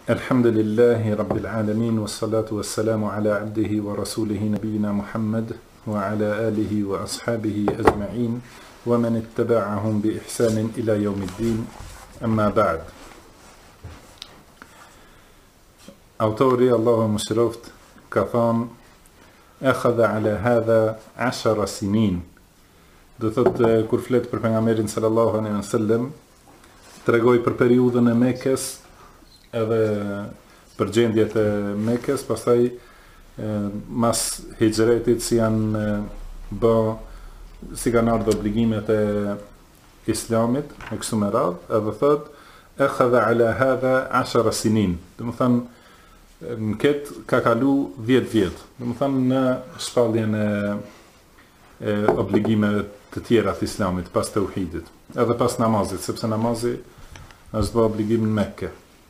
Alhamdulillahi Rabbil Alamin, wassalatu wassalamu ala abdihi wa rasulihi nabiyina Muhammad wa ala alihi wa ashabihi ajma'in wa man ittaba'ahum bi ihsanin ila yawmiddin, amma ba'd. Autori, Allahu mëshiroft, ka thonë akhadha ala hadha 10 sinin. Do thotë kur flet për pejgamberin sallallahu alaihi wasallam, tregoi për periudhën e Mekës edhe për gjendjet e Mekës, pastaj mas hijretit si kanë ardhur obligimet e Islamit e kështu me radhë, edhe thot akhadha ala hadha 10 sinin. Do të thonë në këtë ka kalu 10 vjet. Do të thonë në shpalljen e obligimeve të tjera të Islamit pas tauhidit, edhe pas namazit, sepse namazi është bë obligim në Mekke.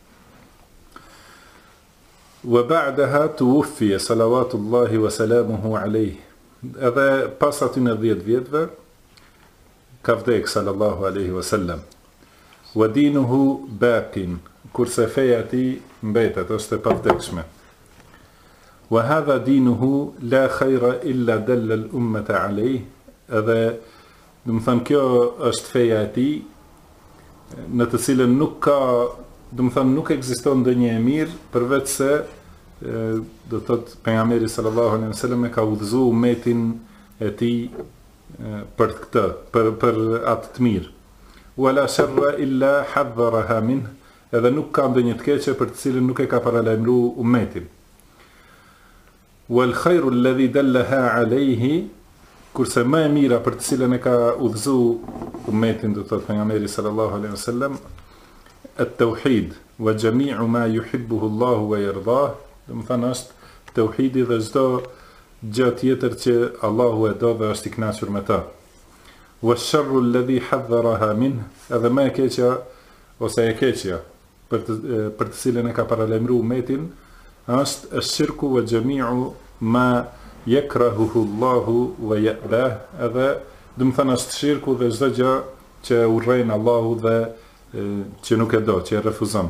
Wa ba'daha tuwfiya salawatullahi wa salamuhu alayhi. Edhe pas atyne 10 vjetëve ka vdek sallallahu alaihi wasallam. Wa dinuhu baqin, kurse feja e tij mbetet, është e pavdekshme. Wa hadha dinuhu la khayra illa dalla al-ummata alayhi. Edhe do të thënë kjo është feja e tij në të cilën nuk ka, do të thënë nuk ekziston ndonjë e mirë përveç se do thotë pejgamberi sallallahu alaihi wasallam e ka udhëzuar umetin e tij për këtë, për atë të mirë. Wala sharra illa hadharaha minh, edhe nuk ka ndonjë të keqe për të cilën nuk e ka paralajmëruar umetin. Wal khairu alladhi dallaha alayhi, kurse më e mira për të cilën e ka udhëzuar umetin, do thotë pejgamberi sallallahu alaihi wasallam, at-tauhid wa jami'u ma yuhibbuhu Allahu wa yardah. Do të thënë është tauhidi dhe çdo gjë tjetër që Allahu e do dhe është i kënaqur me ta. Wash-sharru alladhi hadharaha minh, edhe më e keqja ose e keqja për të cilën e ka paralajmëruar umetin është ash-shirku wa jami'u ma yakrahuhu Allahu wa ya'bah. Edhe do të thënë është shirku dhe çdo gjë që urrejn Allahu dhe që nuk e do, që e refuzon.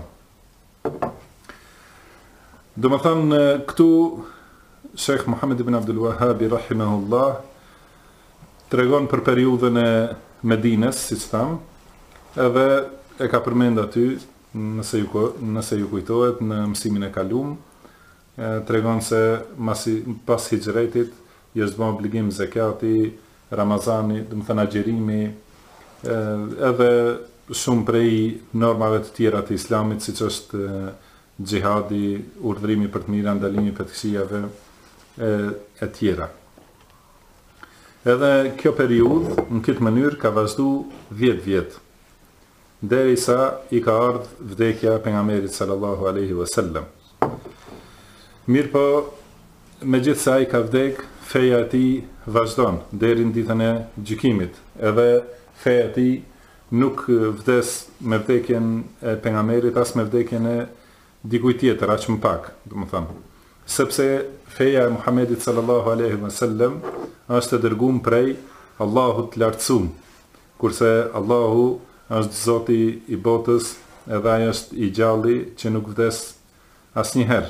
Do më thënë këtu Sheikh Muhammad ibn Abdul Wahhab rahimahullah tregon për periudhën e Medines, siç tham, edhe e ka përmend aty, nëse ju kujtohet në mësimin e kaluam, tregon se pas hijretit i është bën obligim zakati, Ramazani, do të thënë agjerimi, edhe shumë prej normave të tjera të Islamit, siç është xhihadi, urdhrimi për të mira, ndalimi për të këqijave e tjera. Edhe kjo periudhë në këtë mënyrë ka vazhduar 10 vjet, derisa i ka ardhur vdekja e pejgamberit sallallahu alaihi wasallam. Mirpo, megjithëse ai ka vdek, feja e tij vazhdon deri në ditën e gjykimit. Edhe feja e tij nuk vdes me vdekjen e pejgamberit as me vdekjen e dikuj tjetër, aq më pak, do të thënë. Sepse feja e Muhamedit sallallahu alaihi wasallam është e dërguar prej Allahut të lartësuar, kurse Allahu është Zoti i botës, edhe ai është i gjalli që nuk vdes asnjëherë.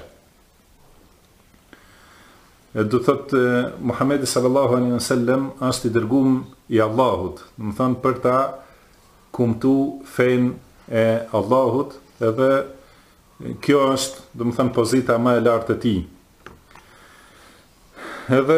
Do thotë Muhamedi sallallahu alaihi wasallam është i dërguar i Allahut, do të thënë për ta kumtu fenë e Allahut, edhe kjo është, do të thënë, pozita më e lartë e tij. Edhe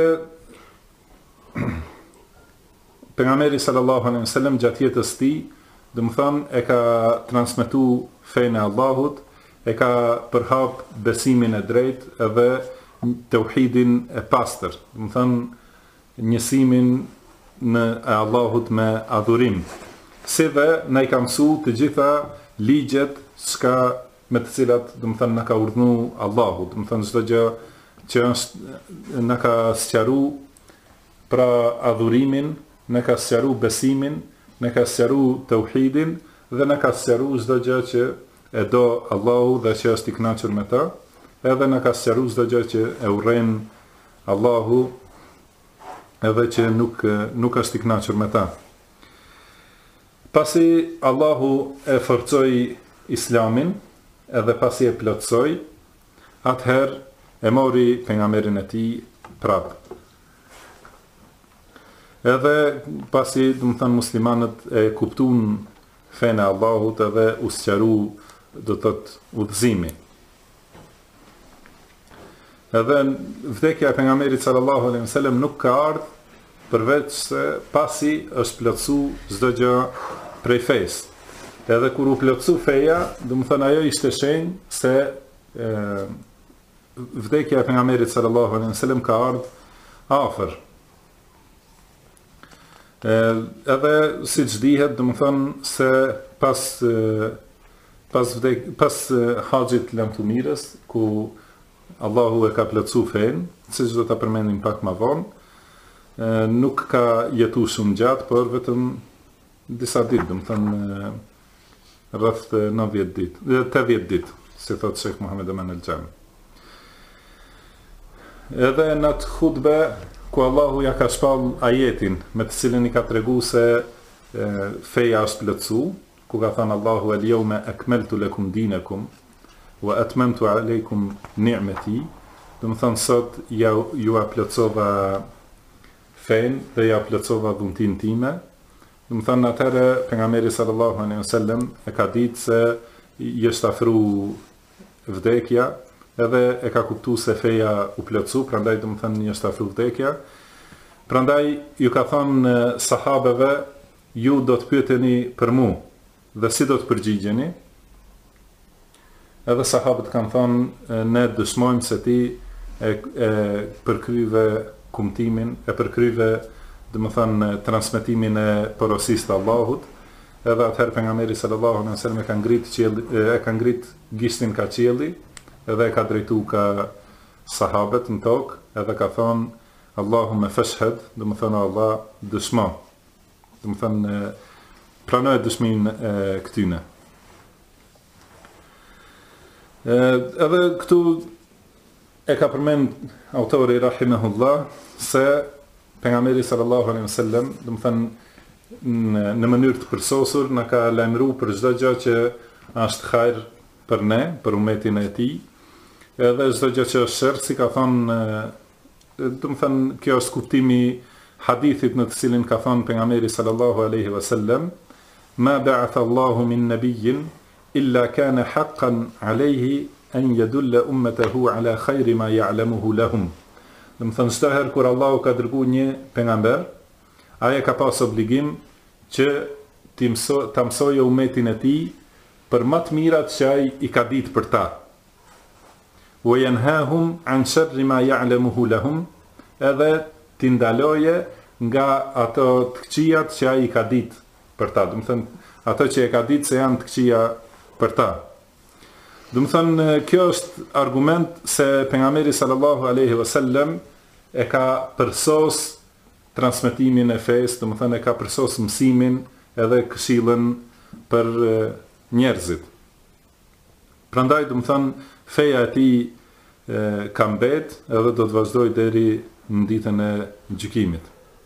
pejgamberi sallallahu alaihi wasallam gjatë jetës së tij, do të thënë, e ka transmetuar fenë e Allahut, e ka përhap besimin e drejtë edhe tauhidin e pastër, do të thënë, njësimin e Allahut me adhurim. Si dhe na i ka mësuar të gjitha ligjet me të cilat, do të thënë, na ka urdhëruar Allahu, do të thënë çdo gjë që është na ka sqaruar pra adhurimin, na ka sqaruar besimin, na ka sqaruar tauhidin dhe na ka sqaruar çdo gjë që e do Allahu dhe që është i kënaqur me ta, edhe na ka sqaruar çdo gjë që e urren Allahu edhe që nuk është i kënaqur me ta. Pasi Allahu e forcoi Islamin, edhe pasi e plotësoi, atëherë e mori pejgamberin e tij prap. Edhe pasi, muslimanët e kuptuan fenë e Allahut edhe u sqaru, do të thotë, udhëzimi. Edhe vdekja e pejgamberit sallallahu alaihi wasallam nuk ka ardhur përveç se pasi është plotësu çdo gjë prej fesë. Edhe kur u plotësu feja, ajo ishte shenjë se vdekja e pejgamberit sallallahu alaihi wasallam ka ardhur afër. Edhe siç dihet, se pas haxhit lamtumirës, ku Allahu e ka plotësu fenë, siç do ta përmendim pak më vonë, nuk ka jetu shumë gjatë, por vetëm disa ditë, rreth 90 ditë, 80 ditë, si thot Sheikh Muhammed Aman al-Jami. Edhe në atë hutbe ku Allahu ja ka shpall ajetin me të cilin i ka tregu se feja është plotësu, ku ka thënë Allahu al-yawma akmaltu lakum dinakum wa atmamtu alaykum ni'mati, do të thonë sot ju plotësova fenë dhe ja plotësova dhuntin time. Do të thonë atëherë pejgamberi sallallahu alaihi wasallam e ka ditë se i është afru vdekja, edhe e ka kuptuar se feja u plotësu, prandaj do të thonë i është afru vdekja. Prandaj ju ka thënë sahabeve, ju do të pyeteni për mua dhe si do të përgjigjeni. Edhe sahabët kanë thënë, ne dëshmojmë se ti e përkryve kumtimin, e përkryve, transmetimin e porosisë të Allahut. Edhe atëherë pejgamberi sallallahu alaihi wasallam e ka ngrit gishtin ka qielli, edhe e ka drejtu ka sahabët në tokë, edhe ka thonë, Allahumme fashhad, Allah dëshmo. Pranoj dëshmimin e këtyne. Edhe këtu e ka përmend autori rahimahullah se pejgamberi sallallahu alaihi wasallam, në mënyrë të përsosur na ka lajmëruar për çdo gjë që është hajër për ne, për umetin e tij, edhe çdo gjë që është sherr, si ka thonë, kjo është kuptimi hadithit në të cilin ka thonë pejgamberi sallallahu alaihi wasallam, ma ba'atha Allahu min nabiyyin illa kana haqqan alayhi an yadulla ummatahu ala khayri ma ya'lamuhu lahum. Do të thonë çdo herë kur Allahu ka dërguar një pejgamber, ai ka pas obligim që ta mësojë umetin e tij për më të mirat që ai i ka ditë për ta. Wa yanhahum an sharri ma ya'lamuhu lahum, edhe t'i ndaloje nga ato të këqijat që ai i ka ditë për ta. Do të thonë ato që e ka ditë se janë të këqija për ta. Do të thonë kjo është argument se pejgamberi sallallahu alaihi wasallam e ka përsos transmetimin e fesë, do të thonë e ka përsos mësimin edhe këshillën për njerëzit. Prandaj do të thonë feja e tij ka mbet edhe do të vazhdojë deri në ditën e gjykimit.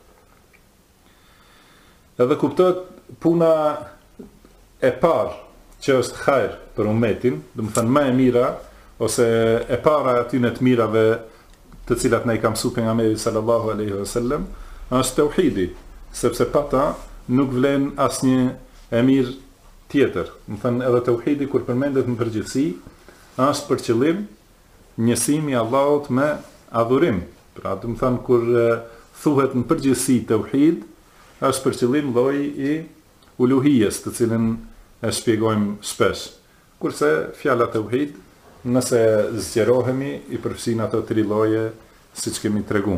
Edhe kuptohet puna e parë që është hajër për umetin, do të thënë më e mira, ose e para atyne të mirave të cilat ne i ka mësuar pejgamberi sallallahu alaihi wasallam, është tauhidi, sepse pa ta nuk vlen asnjë e mirë tjetër. Do të thënë edhe tauhidi kur përmendet në përgjithësi, është për qëllim njësimi i Allahut me adhurim. Pra, do të thënë kur thuhet në përgjithësi tauhid, është për qëllim lloji i uluhijes, të cilën e shpjegojmë shpesh. Kurse fjala tauhid, nëse zgjerohemi, i përfshin ato tri lloje siç kemi treguar.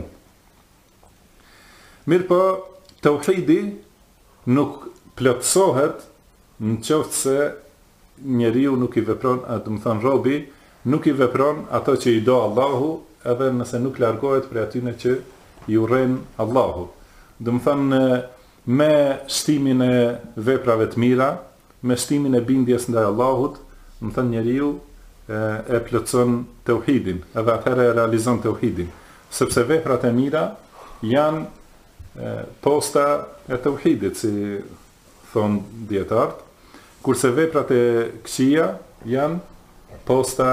Mirë po, tauhidi nuk plotësohet në qoftë se njeriu nuk i vepron, do të thonë robi, nuk i vepron ato që i do Allahu, edhe nëse nuk largohet prej atyne që i urren Allahu. Do të thonë me shtimin e veprave të mira, me shtimin e bindjes ndaj Allahut, do të thonë njeriu e plotëson tauhidin, edhe atëherë e realizon tauhidin, sepse veprat e mira janë posta e tauhidit, si thon dietarët, kurse veprat e këqija janë posta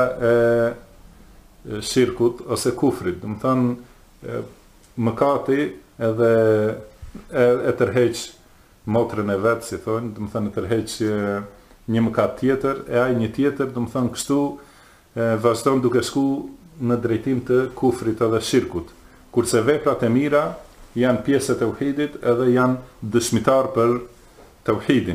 e shirkut ose kufrit, do të thonë mëkati edhe e tërheq motrën e vet, si thonë, do të thonë e tërheq një mëkat tjetër, e ai një tjetër, do të thonë kështu vazhdon duke shku në drejtim të kufrit edhe shirkut. Kurse veprat e mira janë pjesë e tauhidit edhe janë dëshmitar për tauhidin.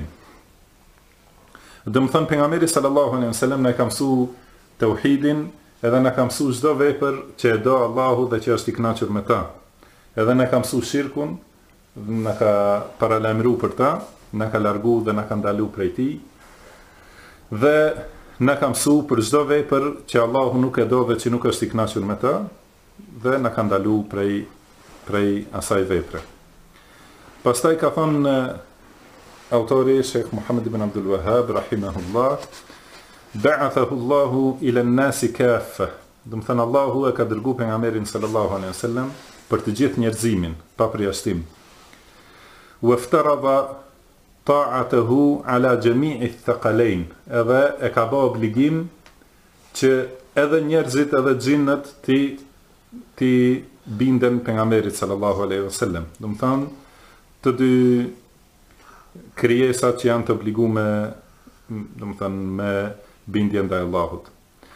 Do të thonë pejgamberi sallallahu alaihi wasallam na ka mësuar tauhidin, edhe na ka mësuar çdo vepër që e do Allahu dhe që është i kënaqur me ta. Edhe na ka mësuar shirkun, na ka paralajmëruar për ta, na ka larguar dhe na ka ndaluar prej tij. Dhe na ka mësuar për çdo vepër që Allahu nuk e do dhe që nuk është i kënaqur me ta, dhe na ka ndaluar prej asaj vepre. Pastaj ka thënë autori Sheikh Muhammad ibn Abdul Wahhab rahimahullah, ba'athahu Allahu ila an-nasi kaffa. Do të thënë Allahu e ka dërguar pejgamberin sallallahu alaihi wasallam për të gjithë njerëzimin, pa përjashtim. Waftarada ta'atahu ala jami'i ath-thaqalain, edhe e ka bë obligim që edhe njerëzit edhe xhinnat ti binden pejgamberit sallallahu alaihi wasallam. Do të thonë të dy krijesat që janë të obliguar do të thonë me bindje ndaj Allahut.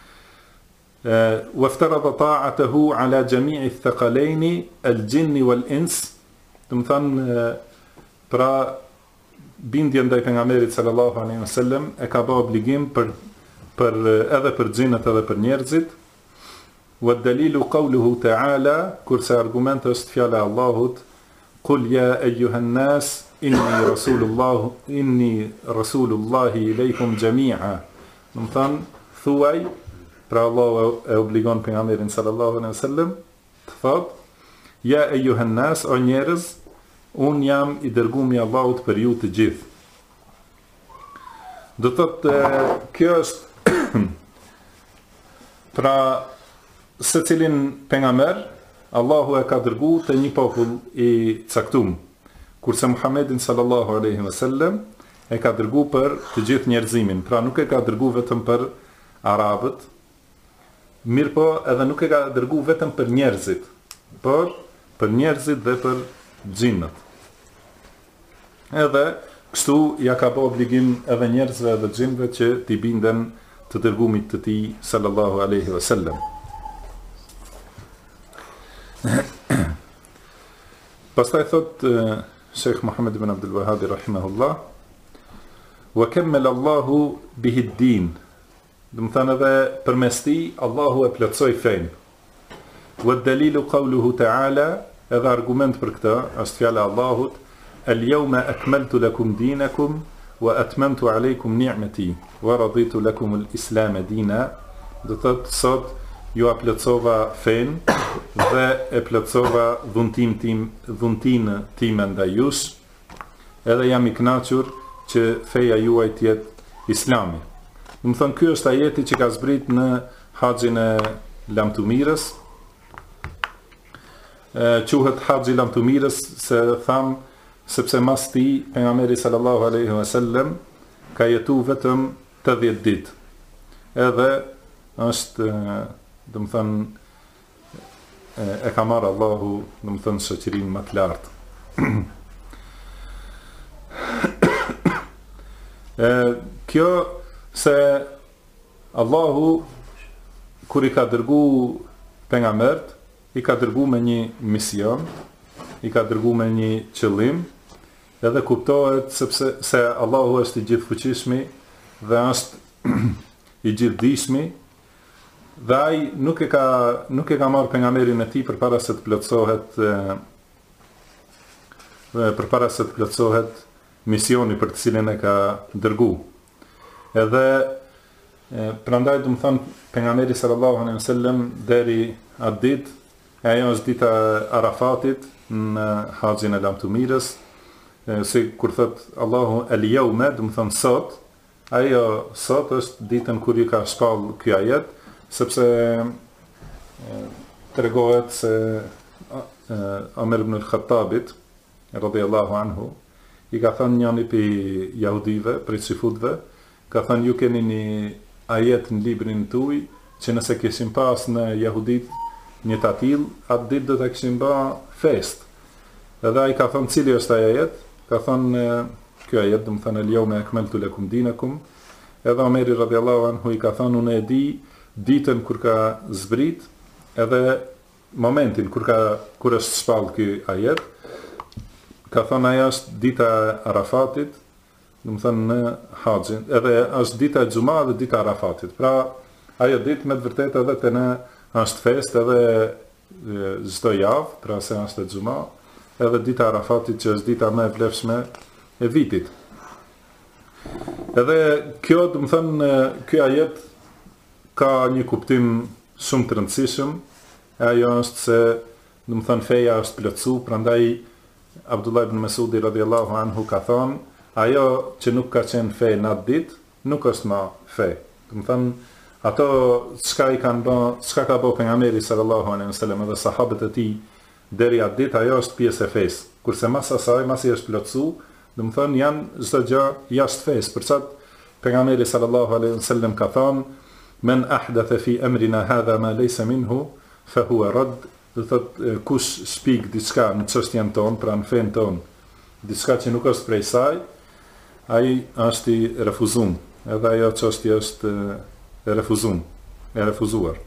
Waftarada ta'atahu ala jami'i ath-thaqalain al-jinn wal-ins, do të thonë pra bindje ndaj pejgamberit sallallahu alaihi wasallam e ka bë obligim për edhe për xhinat edhe për njerëzit. Wa dalilu qawluhu ta'ala, kurse argument është fjala e Allahut, qul ya ayyuhan nas inni rasulullahi ilaykum jami'a. Do të thonë thuaj, pra Allah e obligon pejgamberin sallallahu alaihi wasallam të thotë ya ayyuhan nas, o njerëz, unë jam i dërguar i Allahut për ju të gjithë. Do thotë kjo është pra se cilin pejgamber Allahu e ka dërguar te një popull i caktuar, kurse Muhammedin sallallahu alaihi wasallam e ka dërguar për të gjithë njerëzimin, pra nuk e ka dërguar vetëm për arabët, mirë po edhe nuk e ka dërguar vetëm për njerëzit, por për njerëzit dhe për xhinnat. Edhe kështu ja ka bë obligim edhe njerëzve edhe xhinëve që t'i binden të dërgumit të tij sallallahu alaihi wasallam. Pastaj thot Sheikh Muhammad ibn Abdul Wahhab rahimahullah, wa kammala Allahu bihi ad-din. Do të thonë edhe përmes tij Allahu e plotsoi fen. Wa dalilu qawluhu ta'ala, edhe argument për këtë është fjala e Allahut, al-yawma akmaltu lakum dinakum wa atmamtu alaykum ni'mati wa raditu lakum al-islam dina. Do thotë sot ju plotsova fen dhe e plotsova dhuntin time ndaj jush, edhe jam i kënaqur që feja juaj të jetë Islami. Do të thonë ky është ajeti që ka zbrit në haxhin e lamtumirës. Quhet haxhi lamtumirës se tham sepse mas ti pejgamberi sallallahu alaihi wasallam ka jetu vetëm 80 ditë. Edhe është do të thënë e ka marrë Allahu do të thënë shoqërinë më të lartë. Kjo se Allahu kur i ka dërgu pejgambert, i ka dërgu me një mision, i ka dërgu me një qëllim, edhe kuptohet se Allahu është i gjithfuqishmi dhe është i gjithdijshmi, dhe ai nuk e ka marrë pejgamberin e tij përpara se të plotësohet misioni për të cilin e ka dërgu. Edhe prandaj do të thonë pejgamberi sallallahu alaihi wasallam deri atë ditë, ajo është dita Arafatit në haxhin e lamtumirës, si kur thot Allahu el-yawma, do të thonë sot, ajo sot është ditën kur i ka shpall ky ajet, sepse tregohet se Omer ibn al-Khattabit radhiyallahu anhu i ka thënë njëri prej jahudive, prej xifutëve, ka thënë ju keni ajet në librin tuaj që nëse kishin pas në jehudit një tatill, atë ditë do të kishin bë fest. Edhe ai ka thënë cili është ai ajet? Ka thënë ky ajet, do të thënë el-yawma akmaltu lakum dinakum. Edhe Omeri radhiyallahu anhu i ka thënë unë e di ditën kur ka zbrit, edhe momentin kur është shpall ky ajet. Ka thënë ajo është dita e Arafatit, do të thënë në Haxhin, edhe është dita e Xumat dhe dita e Arafatit. Pra ajo ditë me të vërtetë edhe te ne është fest edhe çdo javë, pra se është e Xumat, edhe dita e Arafatit që është dita më e vlefshme e vitit. Edhe kjo, do të thënë, ky ajet ka një kuptim shumë të rëndësishëm, e ajo është se, do të thënë, feja është plotsu, prandaj Abdullah ibn Mesudi radhiyallahu anhu ka thonë, ajo që nuk ka qenë fe në atë ditë, nuk është ma fe. Do të thënë, ato çka ka bëu pejgamberi sallallahu alaihi wasallam dhe sahabët e tij deri atë ditë, ajo është pjesë e fesë. Kurse mas asaj, masi është plotsu, do të thënë janë çdo gjë jashtë fesë. Për çat pejgamberi sallallahu alaihi wasallam ka thënë, men ahdatha fi amrina hadha ma laysa minhu fa huwa radd. Do thotë kush shpik diçka në çështjen tonë, pra në fen tonë, diçka që nuk është prej saj, ai është i refuzuar. Edhe ajo çështje është e refuzuar.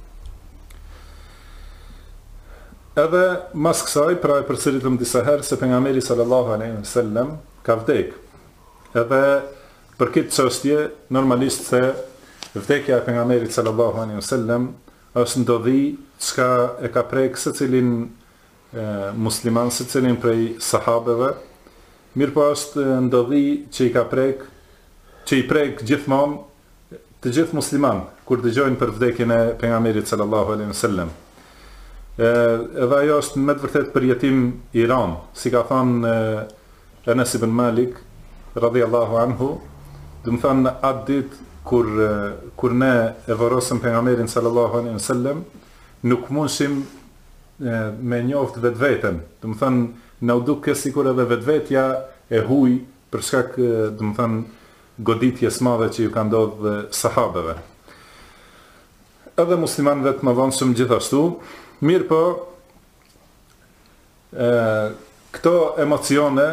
Edhe mas kësaj, pra e përsëritëm disa herë se pejgamberi sallallahu alaihi wasallam ka vdek. Edhe për këtë çështje, normalisht se vdekja e pejgamberit sallallahu alaihi wasallam është ndodhi çka e ka prek secilin musliman, secilin prej sahabeve, mirë po është ndodhi që i prek gjithmonë të gjithë musliman, kur dëgjojnë për vdekjen e pejgamberit sallallahu alaihi wasallam. Edhe ajo është me të vërtet përjetim i rënd, si ka thënë Anas ibn Malik radhiyallahu anhu, do të thënë atë ditë kur ne e vorosëm pejgamberin sallallahu alaihi wasallam, nuk mundshim me njoft vetveten. Do të thënë na u duket sikur edhe vetvetja e huaj për shkak, do të thënë, goditjes madhe që ju ka ndodhur sahabeve. Edhe muslimanëve të mëdhenj gjithashtu, mirë po këto emocione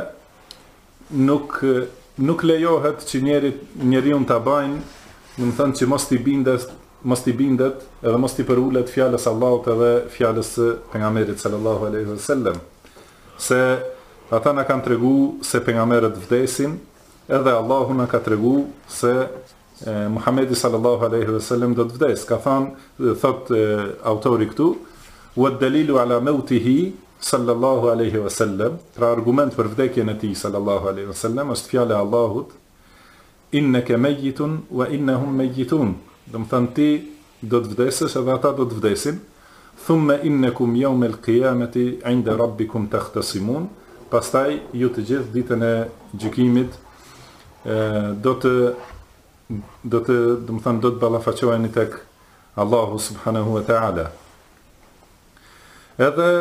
nuk lejohet që njeriu ta bajnë, do të thënë që mos i bindet edhe mos i përulet fjalës Allahut edhe fjalës së pejgamberit sallallahu alaihi wasallam. Se ata na kanë tregu se pejgamberët vdesin, edhe Allahu na ka tregu se Muhamedi sallallahu alaihi wasallam do të vdes. Ka thënë, thot autori këtu, wa dalilu ala mautihi sallallahu alaihi wasallam, pra argument për vdekjen e tij sallallahu alaihi wasallam është fjala e Allahut, innaka mayyitun wa innahum mayyitun. Do të thënë ti do të vdesësh edhe ata do të vdesin. Thumma innakum yawm al-qiyamati 'inda rabbikum takhtasimun. Pastaj ju të gjithë ditën e gjykimit do të ballafaqoheni tek Allahu subhanahu wa ta'ala. Edhe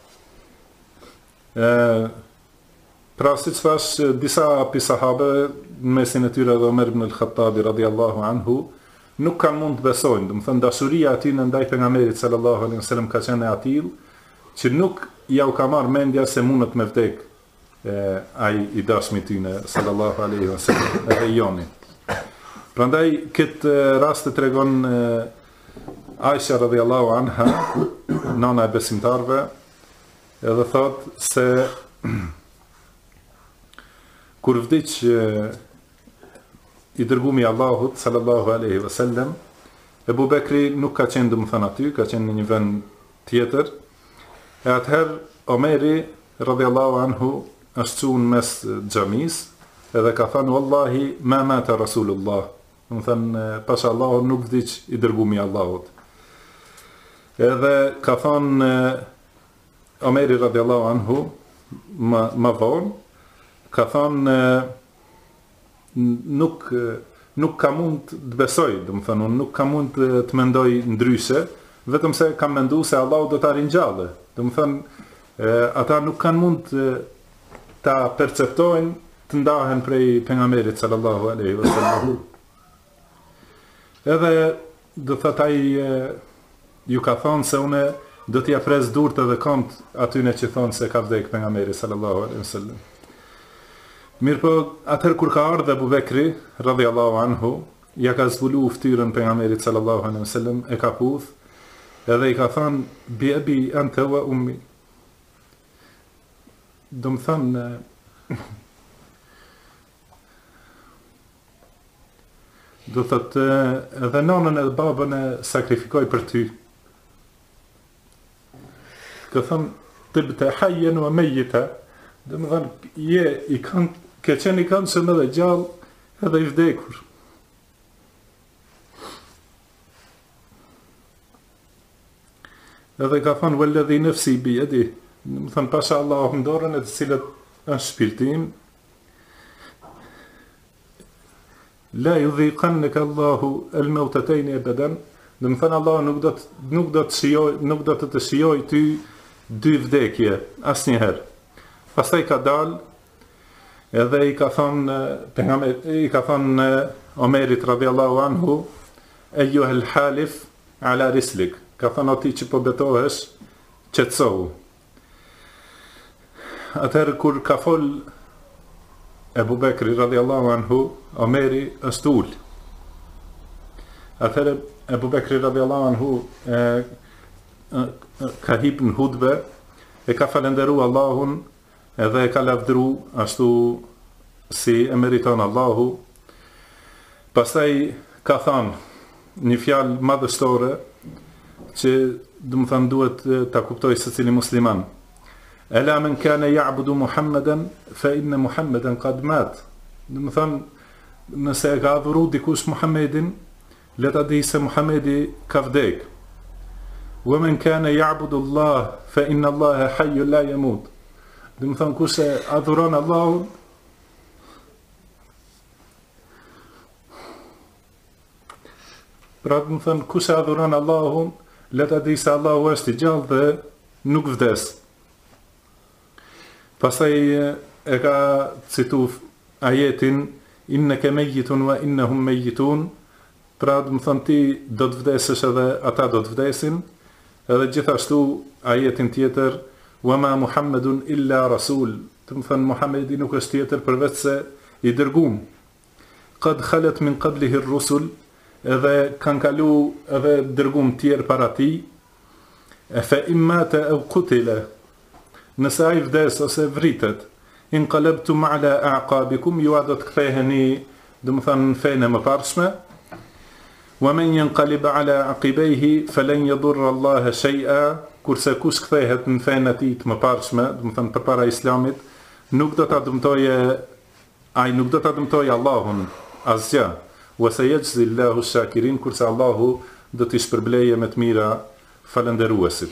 pra si që thash, disa sahabe, në mesin e tyre dhe Omer ibn al-Khattabi radhiyallahu anhu, nuk kanë mund të besojnë. Do të thënë dashuria e tij ndaj pejgamberit sallallahu alaihi wasallam ka qenë e atill që nuk ja u ka marrë mendja se mundet me vdek ai i dashmi tyne sallallahu alaihi wasallam, edhe joni. Prandaj këtë rast të tregon Aisha radhiyallahu anha, nana e besimtarve, edhe thot se kur vdiq i dërgumi Allahut sallallahu alaihi wasallam, Ebu Bekri nuk ka qenë domethënë aty, ka qenë në një vend tjetër. E atëherë Omeri radhiyallahu anhu është çuar mes xhamis, edhe ka thënë wallahi ma mata Rasulullah. Domethënë pasha Allahu nuk vdiq i dërgumi Allahut. Edhe ka thënë Omeri radhiyallahu anhu ma vonë, ka thënë nuk ka mund të besoj, domethënë unë nuk ka mund të mendoj ndryshe, vetëm se kam menduar se Allahu do ta ringjallë. Domethënë ata nuk kanë mund ta perceptojnë të ndahen prej pejgamberit sallallahu alaihi wasallam. Edhe do thot ai ju ka thonë se une do t'ja pres durt edhe kont atyne që thonë se ka vdek pejgamberi sallallahu alaihi wasallam. Mirë po, atëherë kur ka ardhur Abu Bekri radhiyallahu anhu, ja ka zbulu ftyrën pejgamberit sallallahu alaihi wasallam, e ka puth, edhe i ka thonë bi abi anta wa ummi. Do më thonë do thotë edhe nonën edhe babën e sakrifikoj për ty. Ka thonë të bëte hajjen o mejjita, dhe më thonë je i kanë, ke qenë i kanë shumë edhe gjallë edhe i vdekur. Edhe ka thonë walladhi nafsi bi yadi, dhe më thonë pasha Allahu në dorën e të cilët është shpirtim, la yudhiqannaka Allahu al-mawtatayn abadan, dhe më thënë Allah nuk do të shijoj ty dy vdekje asnjëherë. Pastaj ka dalë edhe i ka thonë Omerit radhiyallahu anhu eyyuhal halif ala rislik, ka thonë ati që po betohesh qetësohu. Atëherë kur ka fol Ebu Bekri radhiyallahu anhu, Omeri është ul. Atëherë Ebu Bekri radhiyallahu anhu ka hip në hutbe, e ka falenderu Allahun edhe e ka lavdru ashtu si e meriton Allahu. Pastaj ka thënë një fjalë madhështore që do të thënë duhet ta kuptoj secili musliman. Ela men kana ya'budu Muhammeden fa inna Muhammeden qad mat. Do të thënë nëse e ka adhuru dikush Muhammedin, le ta di se Muhammedi ka vdek. Wa men kana ya'budu Allah fa inna Allah hayyun la yamut. Do të thënë kush e adhuron Allahun, pra do të thënë kush e adhuron Allahun, le ta di se Allahu është i gjallë dhe nuk vdes. Pastaj e ka citu ajetin innaka mayyitun wa innahum mayyitun, pra do të thënë ti do të vdesësh edhe ata do të vdesin, edhe gjithashtu ajetin tjetër wa ma Muhammedun illa rasul, do të thënë Muhamedi nuk është tjetër përveç se i dërguar. Qad khalat min qablihi ar-rusul, edhe kanë kalu edhe dërguar tjerë para tij, fa imata aw qutila, nëse ai vdes ose vritet, inqalabtum ala a'qabikum, ju do të ktheheni, do të thënë në fenë më parshme. Wa man yanqalib ala aqibayhi falan yadurra Allah shay'a, kurse kush kthehet në fenë e tij të mëparshme, do të thënë përpara Islamit, nuk do ta dëmtojë Allahun asgjë. Wa sayajzi Allahu ash-shakirin, kurse Allahu do t'i shpërblejë me të mira falënderuesit.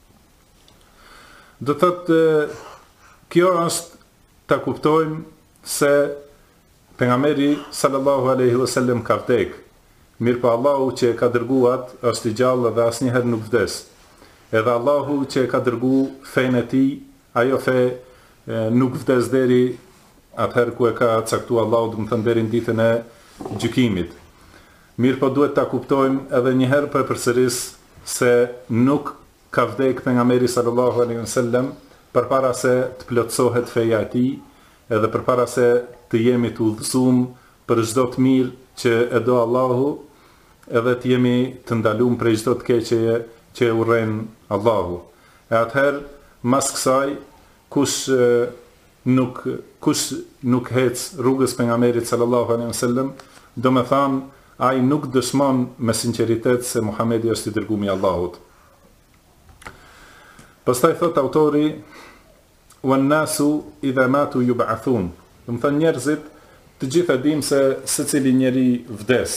Do thotë kjo është ta kuptojmë se pejgamberi sallallahu alaihi wasallam ka vdek. Mirë po Allahu që e ka dërguat është i gjallë dhe asnjëherë nuk vdes. Edhe Allahu që e ka dërgu fenë e tij, ajo fe nuk vdes deri atëherë ku e ka caktuar Allahu, do të thënë deri në ditën e gjykimit. Mirë po duhet ta kuptojmë edhe një herë përsëris se nuk ka vdek pejgamberi sallallahu alaihi wasallam përpara se të plotësohet feja e tij, edhe përpara se të jemi të udhëzuar për çdo të mirë që e do Allahu, edhe të jemi të ndaluar prej çdo të keqeje që e urren Allahu. E atëherë, mas kësaj, kush nuk hec rrugës pejgamberit sallallahu alaihi wasallam, do me thanë, ai nuk dëshmon me sinqeritet se Muhamedi është i dërguari i Allahut. Pastaj thot autori, wan nasu idha matu yub'athun. Do të thënë njerëzit të gjithë e dim se secili njeri vdes.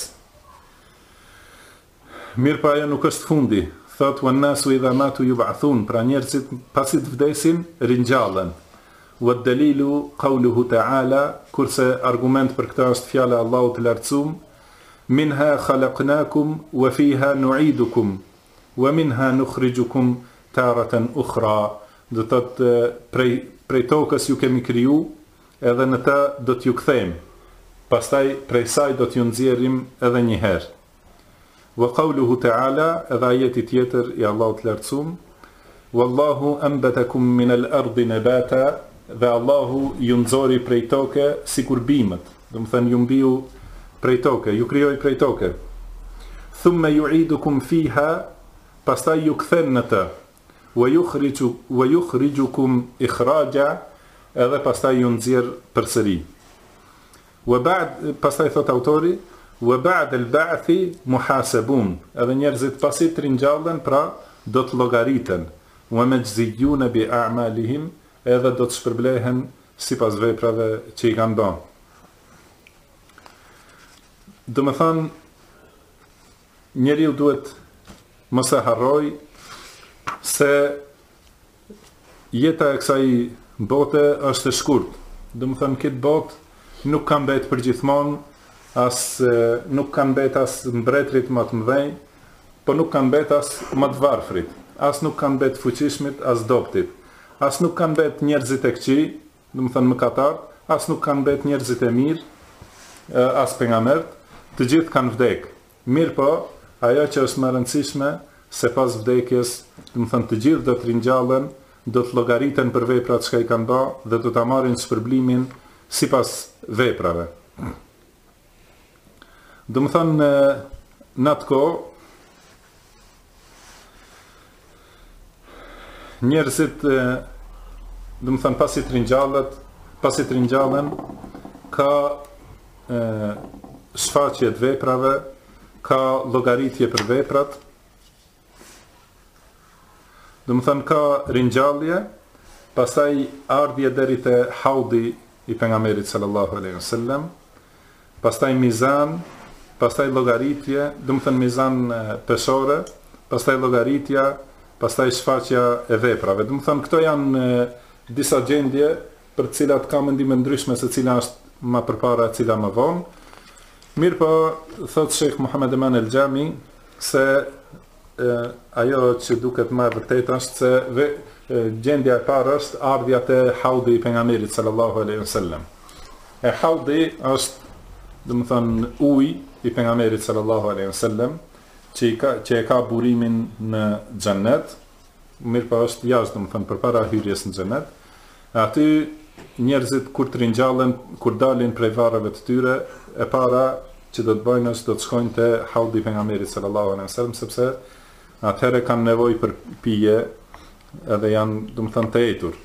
Mirë pa ajo nuk është fundi. Thot wan nasu idha matu yub'athun, pra njerëzit pasi të vdesin ringjallen. Wa dalilu qawluhu ta'ala, kurse argument për këtë është fjala e Allahut të lartësuar, minha khalaqnakum wa fiha nu'idukum wa minha nukhrijukum taratan ukhra. Do të thotë prej tokës ju kemi kriju, edhe në të do t'ju kthejmë. Pastaj prej saj do t'ju nxjerrim edhe një herë. wa qawluhu ta'ala, edhe ajeti tjetër i Allahut lartësuar, wallahu anbatakum min al-ardi nabata, dhe Allahu ju nxori prej toke sikur bimët, do të thënë ju mbiu prej toke, ju krijoi prej toke. Thumma yu'idukum fiha, pastaj ju kthen në të, wa yukhrijukum ikhraja, edhe pastaj ju nxjerr përsëri. Wa ba'd, pastaj thot autori, wa ba'd al-ba'thi muhasabun, edhe njerëzit pasi të ringjallen, pra do të llogariten, wa majziyun bi a'malihim, edhe do të shpërblehen sipas veprave që i kanë bërë. Do të thonë, njeriu duhet mos e harroj se jeta e kësaj bote është e shkurt. Do të thonë, këtë botë nuk ka mbet për gjithmonë, nuk ka mbet as mbretërit më të mëdhenj, po nuk ka mbet as më të varfrit, as nuk ka mbet fuqishmit, as dobtit, as nuk ka mbet njerëzit e këqij, do të thonë mëkatar, as nuk ka mbet njerëzit e mirë, as pejgambert, të gjithë kanë vdek. Mirë po, ajo që është më e rëndësishme, se pas vdekjes, do të thonë të gjithë do të ringjallen, do të llogariten për veprat që i kanë bërë dhe do ta marrin shpërblimin sipas veprave. Do të thonë, në atë kohë, njerëzit, do të thonë, pasi të ringjallen, ka shfaqje të veprave, ka llogaritje për veprat. Do të thonë, ka ringjallje, pastaj ardhje deri te haudi i pejgamberit sallallahu alaihi wasallam, pastaj mizan, pastaj llogaritje, do të thënë mizan peshore, pastaj llogaritja, pastaj shfaqja e veprave. Do të thënë, këto janë disa gjendje për të cilat ka mendime ndryshme se cila është më përpara, cila më vonë. Mirë po, thot Sheikh Muhammed Eman El Gjami, se ajo që duket më e vërtetë është se gjendja e parë është ardhja te haudi i pejgamberit sallallahu alaihi wasallam. E haudi është, do të thonë, uji i pejgamberit sallallahu alaihi wasallam, që e ka burimin në xhennet. Mirë po është jashtë, do të thonë, përpara hyrjes në xhennet. Aty njerëzit kur të ringjallen, kur dalin prej varreve të tyre, e para që do të bëjnë është do të shkojnë te haudi i pejgamberit sallallahu alaihi wasallam, sepse atëherë kanë nevojë për pije, edhe janë, do të thonë, të etur.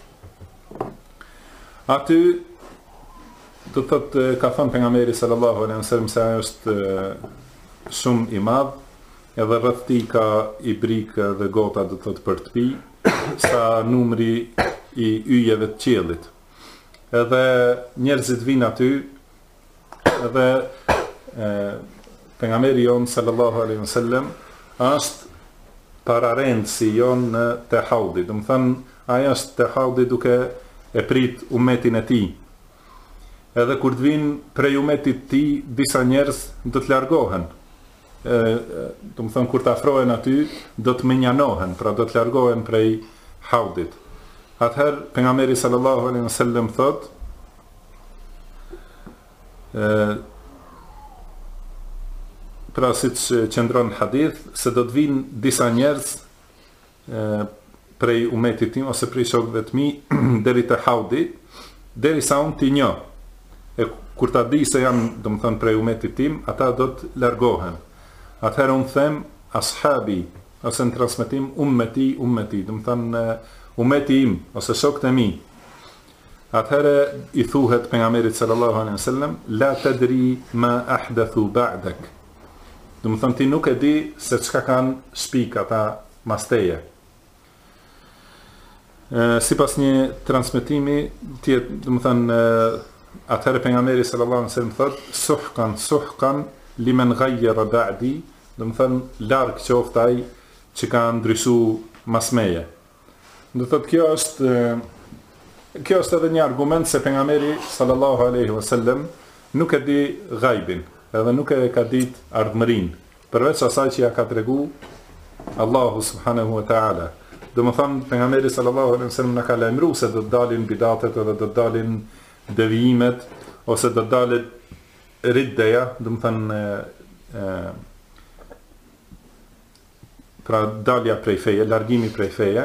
Aty do të thotë, ka thënë pejgamberi sallallahu alaihi wasallam se ajo është shumë i madh, edhe rreth tij ka ibrikë dhe gota, do të thotë, për të pi, sa numri i yjeve të qiellit. Edhe njerëzit vinë aty, edhe pejgamberi jon sallallahu alaihi wasallam është pararend si jon në te haudi. Do të thënë, aja është te haudi duke e prit umetin e tij. Edhe kur të vinë prej umetit të tij, disa njerëz do të largohen. Do të thënë, kur të afrohen aty, do të menjanohen, pra do të largohen prej haudit. Atëherë pejgamberi sallallahu alaihi wasallam thot, pra si që qëndron hadith, se do të vinë disa njerëz prej umetit tim, ose prej shokëve të mi, deri te haudi, deri sa unë t'i njoh. E kur ta di se janë, do të thënë, prej umetit tim, ata do të largohen. Atëherë unë them ashabi, ose në transmetim ummeti, do të thënë umeti im, ose shokët e mi. Atëherë i thuhet pejgamberit sallallahu alaihi wasallam, la tadri ma ahdathu ba'dak. Do të thënë, ti nuk e di se çka kanë shpik ata mas teje. Sipas një transmetimi tjetër, do të thënë, atëherë pejgamberi sallallahu alaihi wasallam thot, suhkan liman ghayyara ba'di, do të thënë, larg qoftë ai që ka ndryshuar mas meje. Do të thotë, kjo është edhe një argument se pejgamberi sallallahu alaihi wasallam nuk e di ghaibin, edhe nuk e ka ditë ardhmërinë, përveç asaj që ja ka tregu Allahu subhanahu wa ta'ala. Do të thonë, pejgamberi sallallahu alaihi wasallam na ka lajmëruar se do të dalin bidatet, edhe do të dalin devijimet, ose do të dalin riddeja, do të thonë pra dalja prej feje, largimi prej feje.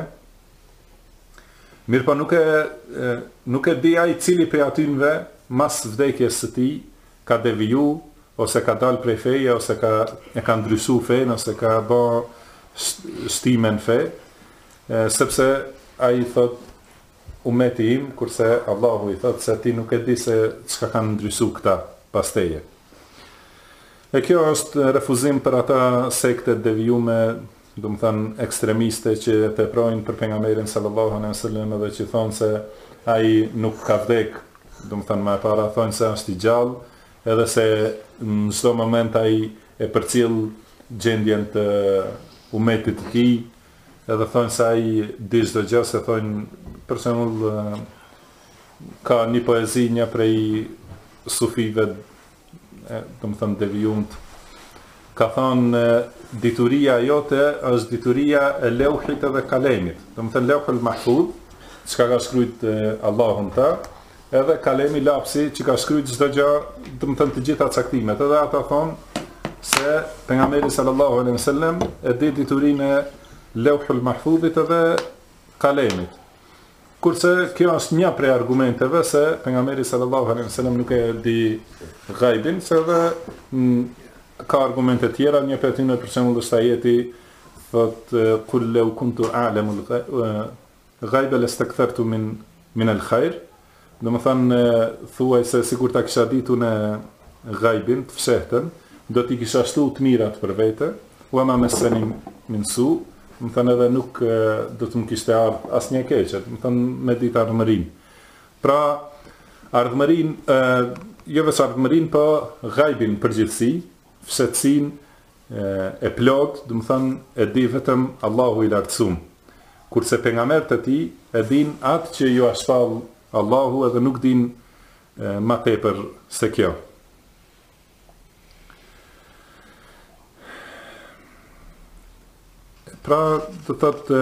Mirë po nuk e di ai cili prej atynve mas vdekjes së tij ka deviju, ose ka dalë prej feje, ose e ka ndryshu fejnë, ose ka bë shtime në fe, sepse ai thot umeti im, kurse Allahu i thot se ti nuk e di se çka kanë ndryshu këta pas teje. E kjo është refuzim për ata sekte devijume, do të thënë ekstremiste që teprojnë për pejgamberin sallallahu alaihi wasallam dhe që thonë se ai nuk ka vdek, do të thënë më para thonë se është i gjallë, edhe se në çdo moment ai e përcjell gjendjen të umetit të tij, edhe thonë se ai di çdo gjë, se thonë për shembull ka një poezi një prej sufive, do të thënë devijumt, ka thonë dituria jote është dituria e leuhit edhe kalemit. Do të thënë leuhul mahfuz, çka ka shkruajt Allahun ta, edhe kalemi lapsi që ka shkruajt çdo gjë, do të thënë të gjitha caktimet. Edhe ata thonë se pejgamberi sallallahu alaihi wasallam e di diturinë e leuhul mahfuzit edhe kalemit. Kurse kjo është një prej argumenteve se pejgamberi sallallahu alaihi wasallam nuk e di ghaibin, se edhe ka argumente tjera, një prej tyre për shembull është ajeti thot qul law kuntu a'lamu al-ghaiba lastakthartu min al-khair. Domethënë thuaj se sikur ta kisha ditur në ghaibin, të fshehtën, do t'i kisha shtu të mirat për vete, wa ma massani min su, më thënë edhe nuk do të më kishte ardhë asnjë keqe, më thënë me ditë ardhmërin. Pra, ardhmërin, jo veç ardhmërin, po ghaibin përgjithësi, fshetësin e plot, do të thënë e di vetëm Allahu i lartësuar. Kurse pejgamberët e tij e din atë që ju a shpall Allahu, edhe nuk din ma tepër se kjo. Pra, do thotë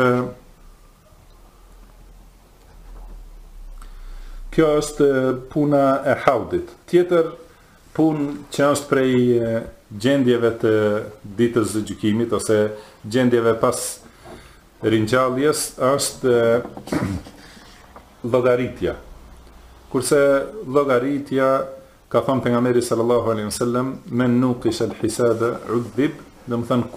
kjo është puna e haudit. Tjetër punë që është prej gjendjeve të ditës së gjykimit ose gjendjeve pas ringjalljes është llogaritja. Kurse llogaritja, ka thënë pejgamberi sallallahu alaihi wasallam, men nuqish al-hisaba udhib, do të thënë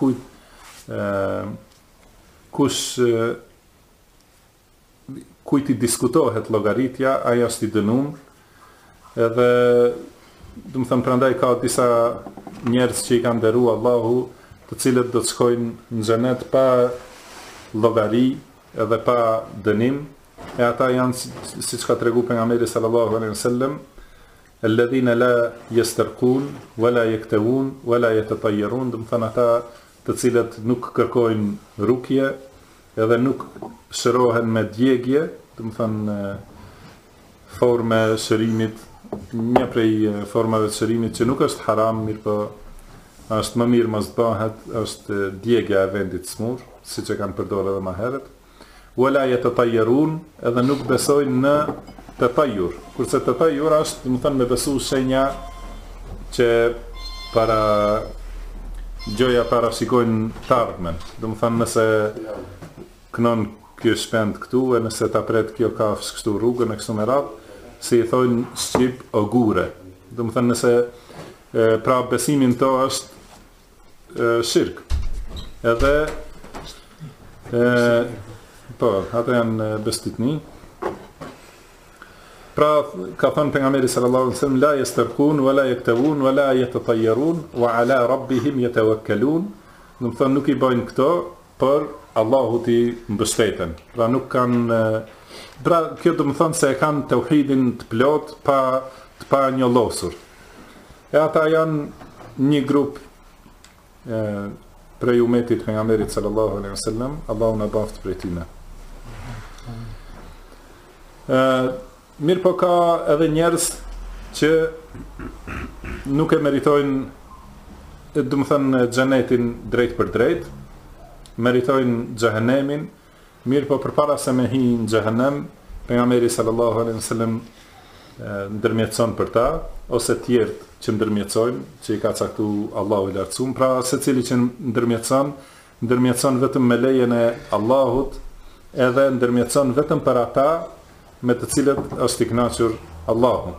kujt i diskutohet llogaritja, ai është i dënuar. Edhe do të thënë prandaj ka disa njerëz që i kanë nderuar Allahu, të cilët do të shkojnë në xhenet pa llogari edhe pa dënim, e ata janë siç ka treguar pejgamberi sallallahu alaihi wasallam, alladhina la yastarqun wala yaktawun wala yatatayyarun, do të thënë ata të cilët nuk kërkojnë rukje edhe nuk shërohen me djegje, do të thënë forme shërimit, një prej formave të shërimit që nuk është haram, mirë po është më mirë mos bëhet, është djegja e vendit smur, siç e kanë përdorur edhe më herët. Wala yatatayyarun, edhe nuk besojnë në tatayur. Kurse tatayur është, do të thënë me besu shenja që para gjoja parashikojnë të ardhmen. Do të thënë nëse kënon kjo shpend këtu, e nëse ta pret kjo kafsh kështu rrugën e kështu me radhë, si i thojnë shqip ogure. Do të thënë nëse pra besimin to është shirk. Edhe po, ata janë bestitni. Pra, ka thënë pejgamberi sallallahu alaihi wasallam, la yastarqun wala yaktawun wala yatatayyarun wa ala rabbihim yatawakkalun. Do të thënë nuk i bëjnë këto, por Allahu ti mbështeten. Pra nuk kanë, pra kjo do të thënë se e kanë tauhidin të plot pa njollosur. E ata janë një grup prej umetit pejgamberit sallallahu alaihi wasallam, Allahu na baft prej tyre. Mirë po ka edhe njerëz që nuk e meritojnë, do të thënë xhenetin drejt për drejt, meritojnë xhehenemin, mirë po përpara se me hyjnë në xhehenem, pejgamberi sallallahu alaihi wasallam ndërmjetëson për ta, ose tjerë që ndërmjetësojnë, që i ka caktuar Allahu i lartësuar, pra secili që ndërmjetëson ndërmjetëson vetëm me lejen e Allahut, edhe ndërmjetëson vetëm për ata me të cilët është i kënaqur Allahu.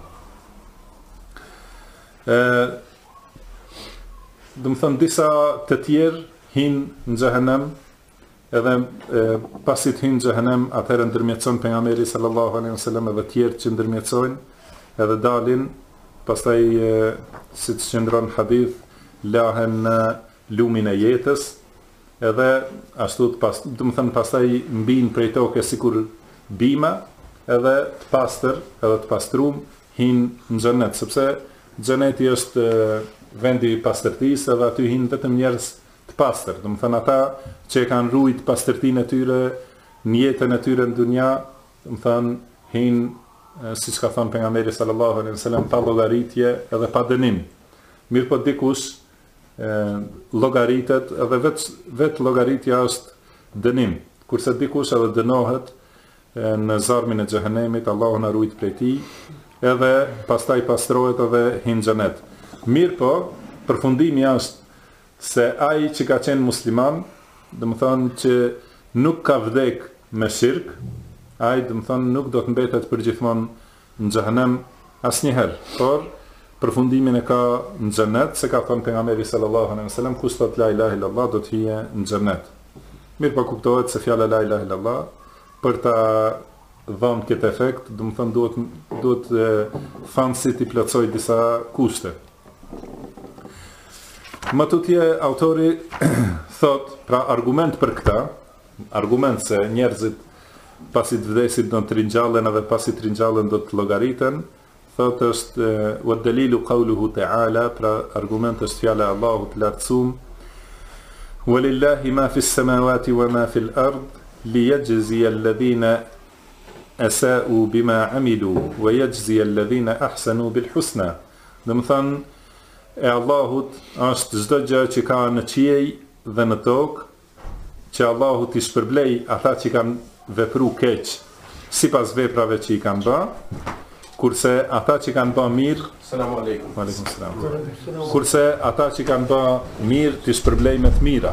Dëmë thënë disa të tjerë hinë në xhehenem, edhe pasit hinë në xhehenem, atëherë ndërmjetëson pejgamberi sallallahu alaihi wasallam edhe tjerë që ndërmjetësojnë, edhe dalin, pastaj si të qëndron hadith, lahen në lumin e jetës, edhe ashtu dëmë thënë pastaj mbin prej toke sikur bima, edhe të pastër, edhe të pastrum, hinë në xhenet, sepse xheneti është vendi i pastërtisë, edhe aty hinë vetëm njerëz të pastër. Do të thënë ata që e kanë ruajt pastërtinë e tyre në jetën e tyre në dunja, do të thënë hinë siç ka thënë pejgamberi sallallahu alaihi wasallam, pa llogaritje edhe pa dënim. Mirë po dikush llogaritet, edhe vetë llogaritja është dënim, kurse dikush edhe dënohet në zarmin e xhehenemit, Allahu na ruajt prej tij, edhe pastaj pastrohet edhe hinë në xhenet. Mirë po, përfundimi është se ai që ka qenë musliman, dhe më thonë që nuk ka vdek me shirk, ai dhe më thonë nuk do të mbetet përgjithmonë në xhehenem asnjëherë, por përfundimin e ka në xhenet, se ka thënë pejgamberi sallallahu alaihi wasallam, kush thot la ilaha illallah do të hije në xhenet. Mirë po kuptohet se fjala la ilaha illallah për ta dhënë këtë efekt, do të thonë duhet fanësit i plotësoj disa kushte. Më tutje autori thot, pra argument për këta, argument se njerëzit pasi të vdesin do të ringjallen edhe pasi të ringjallen do të llogariten, thot është wa dalilu qawluhu ta'ala, pra argument është fjala e Allahut lartësuam, walillahi ma fi s-samawati wa ma fi l-ard liyajziya alladhina asa'u bima amilu wa yajziya alladhina ahsanu bil husna. Do të thënë e Allahut është çdo gjë që ka në qiej dhe në tokë, që Allahut i shpërblej ata që kanë vepru keq sipas veprave që i kanë bë, kurse ata që kanë bë mirë, selam aleikum. Aleikum selam. Kurse ata që kanë bë mirë ti shpërblej me të mira.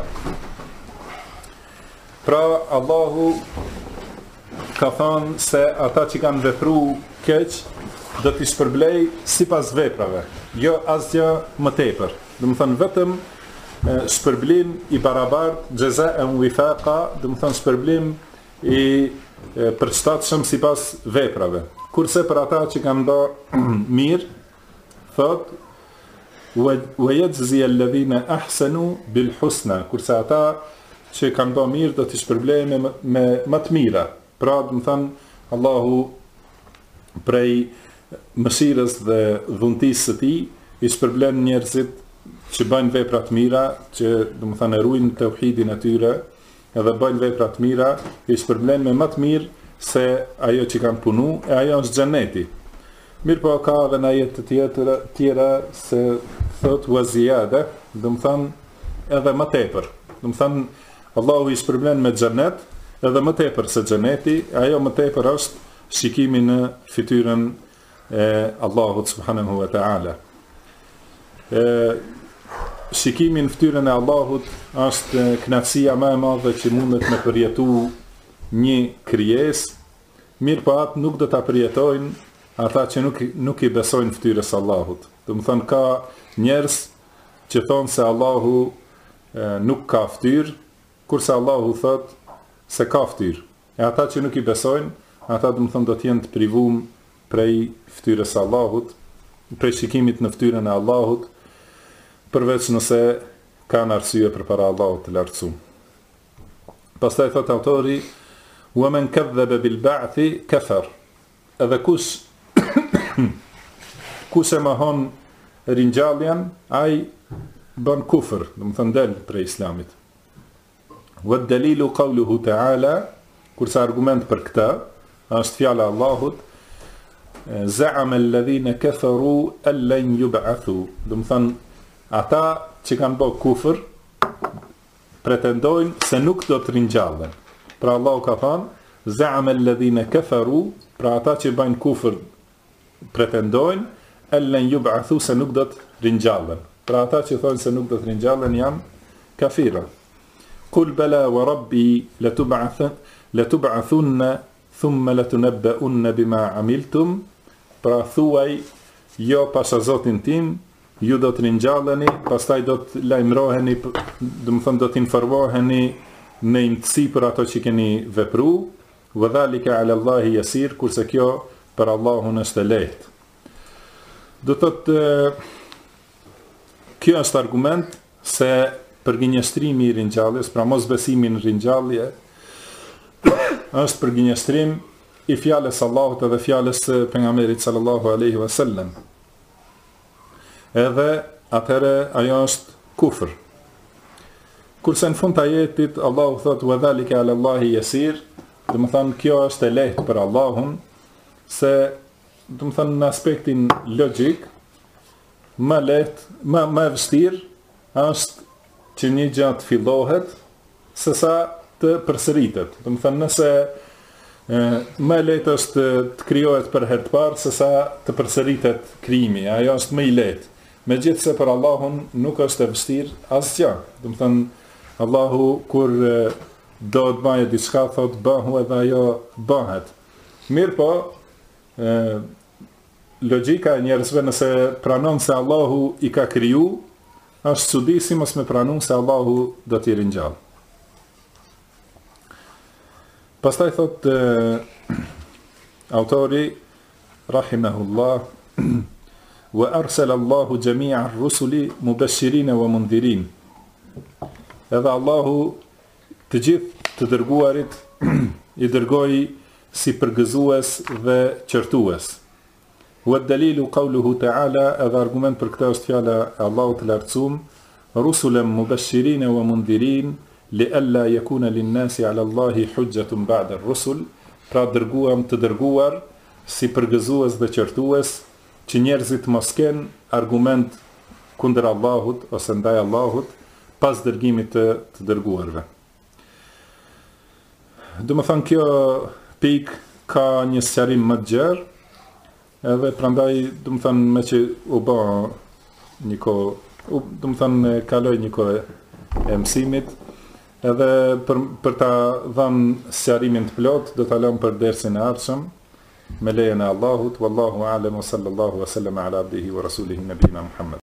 Pra Allahu ka thënë se ata që kanë vepru keq do t'i shpërblej sipas veprave, jo asgjë më tepër. Do të thënë vetëm shpërblim i barabart, jaza'an wifaqa, do të thënë shpërblim i përshtatshëm sipas veprave. Kurse për ata që kanë bërë mirë, thot wa yajzi alladhina ahsanu bil husna, kurse ata që kanë bërë mirë do t'i shpërblej me më të mira. Pra do të thënë Allahu prej mëshirës dhe dhuntisë së tij i shpërblen njerëzit që bëjnë vepra të mira, që do të thënë ruajnë tauhidin e tyre, edhe bëjnë vepra të mira, i shpërblen me më të mirë se ajo që kanë punu, e ajo është xheneti. Mirë po ka edhe në ajete të tjera se thot wa ziyada, do të thënë edhe më tepër. Do të thënë Allahu i shpërblen me xhenet, edhe më tepër se xheneti, ajo më tepër është shikimi në fytyrën e Allahut subhanahu wa ta'ala. Shikimi në fytyrën e Allahut është kënaqësia më e madhe që mundet me përjetu një krijesë, mirë po atë nuk do ta përjetojnë ata që nuk i besojnë fytyrës së Allahut. Do të thonë ka njerëz që thonë se Allahu nuk ka fytyrë, kurse Allahu thot se ka fytyrë. E ata që nuk i besojnë, ata do të thonë do të jenë të privuar prej fytyrës së Allahut, prej shikimit në fytyrën e Allahut, përveç nëse kanë arsye përpara Allahut të lartësuar. Pastaj thot autori, wa man kadhaba bil ba'thi kafar. Edhe kush e mohon ringjalljen, ai bën kufër, do të thënë del prej islamit. Wa dalilu qawluhu ta'ala, kurse argument për këtë është fjala e Allahut, za'ama alladhina kafaru allan yub'athu. Do të thënë ata që kanë bërë kufër pretendojnë se nuk do të ringjallen. Pra Allahu ka thënë za'ama alladhina kafaru, pra ata që bëjnë kufër pretendojnë allan yub'athu, se nuk do të ringjallen. Pra ata që thonë se nuk do të ringjallen janë kafira. Kul bala wa rabbi letub'athunna thumma letunabba'unna bima amiltum. Pra thuaj, jo pasha Zotin tim, ju do të ringjalleni, pastaj do të lajmëroheni, do të thonë do të informoheni në imtësi për ato që keni vepru, wa dhalika ala Allahi yasir, kurse kjo për Allahun është e lehtë. Do thotë kjo është argument se përgjigjëstrimi i ringjalljes, pra mosbesimi në ringjallje, është përgjigjëstrim i fjalës Allahut edhe fjalës pejgamberit sallallahu alaihi wasallam. Edhe atëherë ajo është kufër. Kurse në fund të ajetit Allahu thot wa dhalika ala Allahi yasir, do të thonë kjo është e lehtë për Allahun, se do të thonë në aspektin logjik më lehtë, më e vështirë është që një gjë të fillohet sesa të përsëritet. Do të thonë nëse më lehtë është të krijohet për herë të parë sesa të përsëritet krijimi, ajo është më i lehtë. Megjithse për Allahun nuk është e vështirë asgjë. Do të thonë Allahu kur do të bëjë diçka thot bëhu edhe ajo bëhet. Mirë po, logjika e njerëzve nëse pranon se Allahu i ka kriju, është çudi si mos me pranon se Allahu do t'i ringjall. Pastaj thot autori rahimahullah wa arsala Allahu jami'a ar-rusuli mubashirin wa mundhirin. Edhe Allahu të gjithë të dërguarit i dërgoi si përgëzues dhe qortues. Wa dalilu qawluhu ta'ala, edhe argument për këtë është fjala e Allahut të lartësuar, rusulan mubashirin wa mundhirin li'alla yakuna lin-nasi 'ala Allahi hujjatun ba'da ar-rusul, pra dërguam të dërguar si përgëzues dhe qortues, që njerëzit mos kenë argument kundër Allahut ose ndaj Allahut pas dërgimit të dërguarve. Do më thënë kjo pikë ka një sqarim më të gjerë, edhe prandaj do më thënë me që u bë një kohë, do më thënë kaloj një kohë e mësimit, edhe për ta dhënë sqarimin të plot, do ta lëm për dersin e ardhshëm. Me lejen e Allahut, wallahu a'lam, wa sallallahu wa sallam ala abdihi wa rasulihi nabina Muhammad.